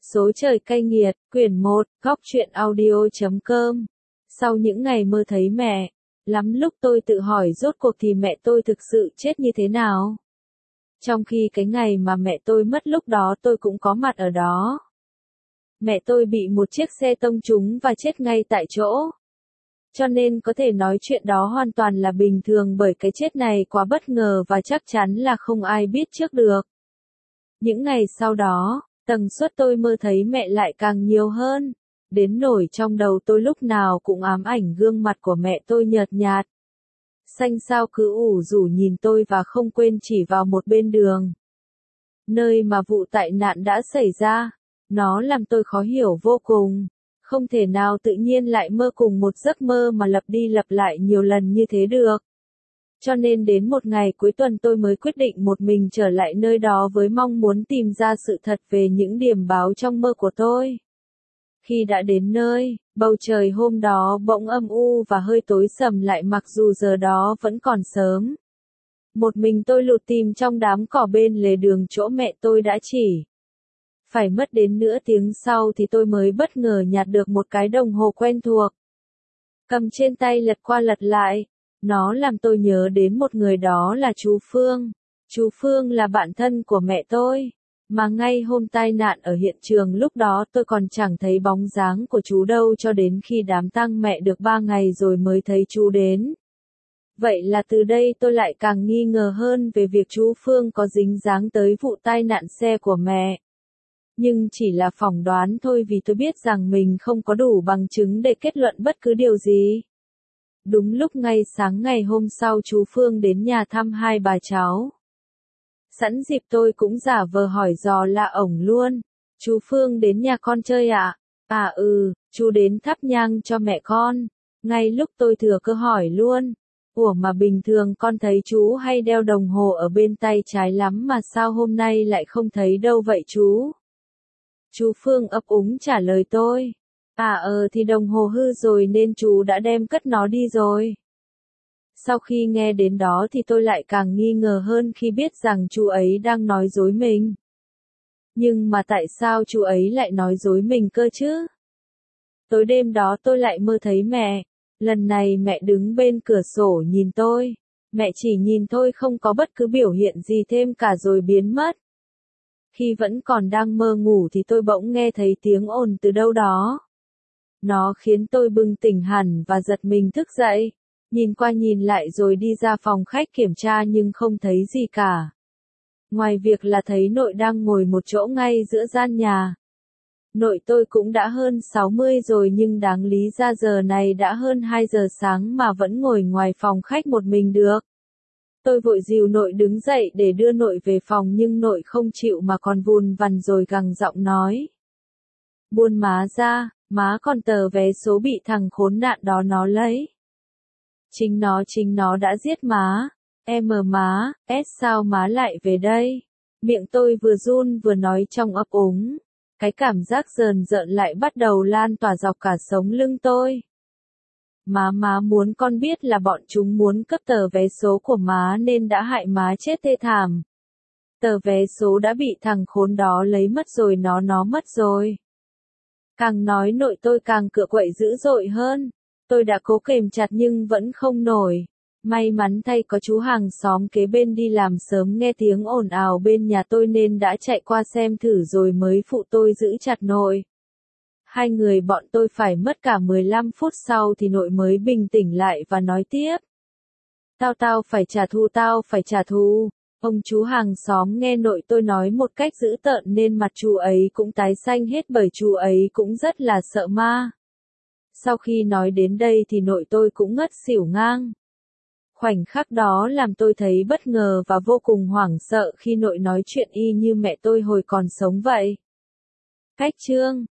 Số trời cay nghiệt, quyển 1, góc truyện audio.com. Sau những ngày mơ thấy mẹ, lắm lúc tôi tự hỏi rốt cuộc thì mẹ tôi thực sự chết như thế nào. Trong khi cái ngày mà mẹ tôi mất lúc đó tôi cũng có mặt ở đó. Mẹ tôi bị một chiếc xe tông trúng và chết ngay tại chỗ. Cho nên có thể nói chuyện đó hoàn toàn là bình thường bởi cái chết này quá bất ngờ và chắc chắn là không ai biết trước được. Những ngày sau đó, tần suất tôi mơ thấy mẹ lại càng nhiều hơn, đến nỗi trong đầu tôi lúc nào cũng ám ảnh gương mặt của mẹ tôi nhợt nhạt. Xanh xao cứ ủ rũ nhìn tôi và không quên chỉ vào một bên đường. Nơi mà vụ tai nạn đã xảy ra, nó làm tôi khó hiểu vô cùng. Không thể nào tự nhiên lại mơ cùng một giấc mơ mà lặp đi lặp lại nhiều lần như thế được. Cho nên đến một ngày cuối tuần tôi mới quyết định một mình trở lại nơi đó với mong muốn tìm ra sự thật về những điểm báo trong mơ của tôi. Khi đã đến nơi, bầu trời hôm đó bỗng âm u và hơi tối sầm lại mặc dù giờ đó vẫn còn sớm. Một mình tôi lụt tìm trong đám cỏ bên lề đường chỗ mẹ tôi đã chỉ. Phải mất đến nửa tiếng sau thì tôi mới bất ngờ nhặt được một cái đồng hồ quen thuộc. Cầm trên tay lật qua lật lại. Nó làm tôi nhớ đến một người đó là chú Phương. Chú Phương là bạn thân của mẹ tôi. Mà ngay hôm tai nạn ở hiện trường lúc đó tôi còn chẳng thấy bóng dáng của chú đâu cho đến khi đám tang mẹ được 3 ngày rồi mới thấy chú đến. Vậy là từ đây tôi lại càng nghi ngờ hơn về việc chú Phương có dính dáng tới vụ tai nạn xe của mẹ. Nhưng chỉ là phỏng đoán thôi vì tôi biết rằng mình không có đủ bằng chứng để kết luận bất cứ điều gì. Đúng lúc ngay sáng ngày hôm sau chú Phương đến nhà thăm hai bà cháu. Sẵn dịp tôi cũng giả vờ hỏi dò là ổng luôn. Chú Phương đến nhà con chơi ạ? À chú đến thắp nhang cho mẹ con. Ngay lúc tôi thừa cơ hỏi luôn. Ủa mà bình thường con thấy chú hay đeo đồng hồ ở bên tay trái lắm mà sao hôm nay lại không thấy đâu vậy chú? Chú Phương ấp úng trả lời tôi. Thì đồng hồ hư rồi nên chú đã đem cất nó đi rồi. Sau khi nghe đến đó thì tôi lại càng nghi ngờ hơn khi biết rằng chú ấy đang nói dối mình. Nhưng mà tại sao chú ấy lại nói dối mình cơ chứ? Tối đêm đó tôi lại mơ thấy mẹ. Lần này mẹ đứng bên cửa sổ nhìn tôi. Mẹ chỉ nhìn thôi không có bất cứ biểu hiện gì thêm cả rồi biến mất. Khi vẫn còn đang mơ ngủ thì tôi bỗng nghe thấy tiếng ồn từ đâu đó. Nó khiến tôi bừng tỉnh hẳn và giật mình thức dậy. Nhìn qua nhìn lại rồi đi ra phòng khách kiểm tra nhưng không thấy gì cả. Ngoài việc là thấy nội đang ngồi một chỗ ngay giữa gian nhà. Nội tôi cũng đã hơn 60 rồi nhưng đáng lý ra giờ này đã hơn 2 giờ sáng mà vẫn ngồi ngoài phòng khách một mình được. Tôi vội dìu nội đứng dậy để đưa nội về phòng nhưng nội không chịu mà còn vùn vằn rồi gằn giọng nói. Buông má ra, má còn tờ vé số bị thằng khốn nạn đó nó lấy. Chính nó đã giết má. Má, sao má lại về đây? Miệng tôi vừa run vừa nói trong ấp úng. Cái cảm giác rờn rợn lại bắt đầu lan tỏa dọc cả sống lưng tôi. Má muốn con biết là bọn chúng muốn cướp tờ vé số của má nên đã hại má chết thê thảm. Tờ vé số đã bị thằng khốn đó lấy mất rồi nó mất rồi. Càng nói nội tôi càng cựa quậy dữ dội hơn. Tôi đã cố kềm chặt nhưng vẫn không nổi. May mắn thay có chú hàng xóm kế bên đi làm sớm nghe tiếng ồn ào bên nhà tôi nên đã chạy qua xem thử rồi mới phụ tôi giữ chặt nội. Hai người bọn tôi phải mất cả 15 phút sau thì nội mới bình tĩnh lại và nói tiếp. Tao phải trả thù. Ông chú hàng xóm nghe nội tôi nói một cách dữ tợn nên mặt chú ấy cũng tái xanh hết bởi chú ấy cũng rất là sợ ma. Sau khi nói đến đây thì nội tôi cũng ngất xỉu ngang. Khoảnh khắc đó làm tôi thấy bất ngờ và vô cùng hoảng sợ khi nội nói chuyện y như mẹ tôi hồi còn sống vậy. Cách chương